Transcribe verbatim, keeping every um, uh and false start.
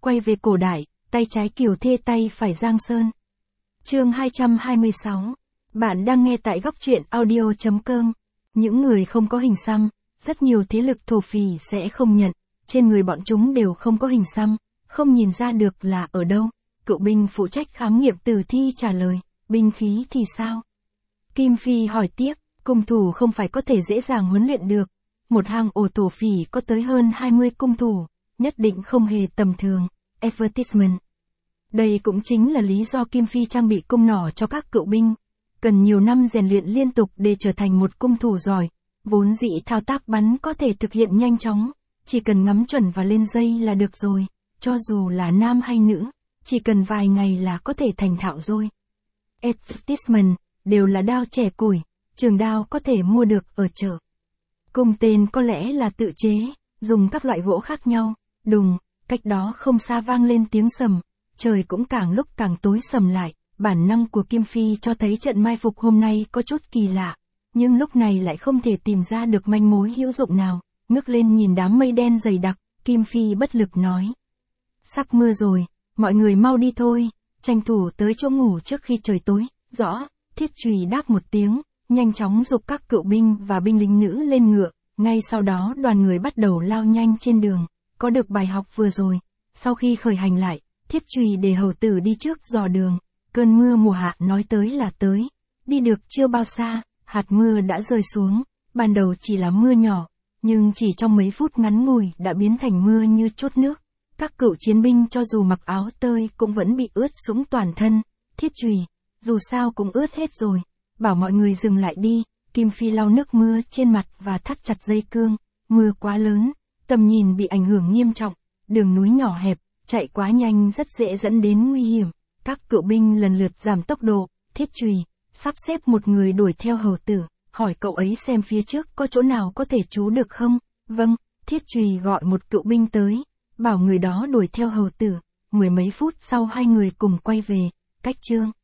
quay về cổ đại, tay trái Kiều Thê tay phải Giang Sơn. Chương hai trăm hai mươi sáu. Bạn đang nghe tại góc truyện audio chấm com. Những người không có hình xăm, rất nhiều thế lực thổ phỉ sẽ không nhận, trên người bọn chúng đều không có hình xăm, không nhìn ra được là ở đâu. Cựu binh phụ trách khám nghiệm tử thi trả lời, binh khí thì sao? Kim Phi hỏi tiếp, cung thủ không phải có thể dễ dàng huấn luyện được. Một hang ổ thổ phỉ có tới hơn hai mươi cung thủ, nhất định không hề tầm thường. Advertisement. Đây cũng chính là lý do Kim Phi trang bị cung nỏ cho các cựu binh. Cần nhiều năm rèn luyện liên tục để trở thành một cung thủ giỏi. Vốn dĩ thao tác bắn có thể thực hiện nhanh chóng, chỉ cần ngắm chuẩn và lên dây là được rồi. Cho dù là nam hay nữ, chỉ cần vài ngày là có thể thành thạo rồi. Advertisement, đều là đao trẻ củi, trường đao có thể mua được ở chợ. Cung tên có lẽ là tự chế, dùng các loại gỗ khác nhau. Đùng, cách đó không xa vang lên tiếng sầm, trời cũng càng lúc càng tối sầm lại. Bản năng của Kim Phi cho thấy trận mai phục hôm nay có chút kỳ lạ, nhưng lúc này lại không thể tìm ra được manh mối hữu dụng nào. Ngước lên nhìn đám mây đen dày đặc, Kim Phi bất lực nói. Sắp mưa rồi, mọi người mau đi thôi, tranh thủ tới chỗ ngủ trước khi trời tối. Rõ, Thiết Chùy đáp một tiếng, nhanh chóng giục các cựu binh và binh lính nữ lên ngựa. Ngay sau đó đoàn người bắt đầu lao nhanh trên đường, có được bài học vừa rồi. Sau khi khởi hành lại, Thiết Chùy để hầu tử đi trước dò đường. Cơn mưa mùa hạ nói tới là tới, đi được chưa bao xa, hạt mưa đã rơi xuống. Ban đầu chỉ là mưa nhỏ, nhưng chỉ trong mấy phút ngắn ngủi đã biến thành mưa như trút nước. Các cựu chiến binh cho dù mặc áo tơi cũng vẫn bị ướt sũng toàn thân. Thiết Chùy, dù sao cũng ướt hết rồi, bảo mọi người dừng lại đi. Kim Phi lau nước mưa trên mặt và thắt chặt dây cương. Mưa quá lớn, tầm nhìn bị ảnh hưởng nghiêm trọng, đường núi nhỏ hẹp, chạy quá nhanh rất dễ dẫn đến nguy hiểm. Các cựu binh lần lượt giảm tốc độ. Thiết Chùy sắp xếp một người đuổi theo hầu tử, hỏi cậu ấy xem phía trước có chỗ nào có thể trú được không. Vâng, Thiết Chùy gọi một cựu binh tới, bảo người đó đuổi theo hầu tử. Mười mấy phút sau hai người cùng quay về. Cách chương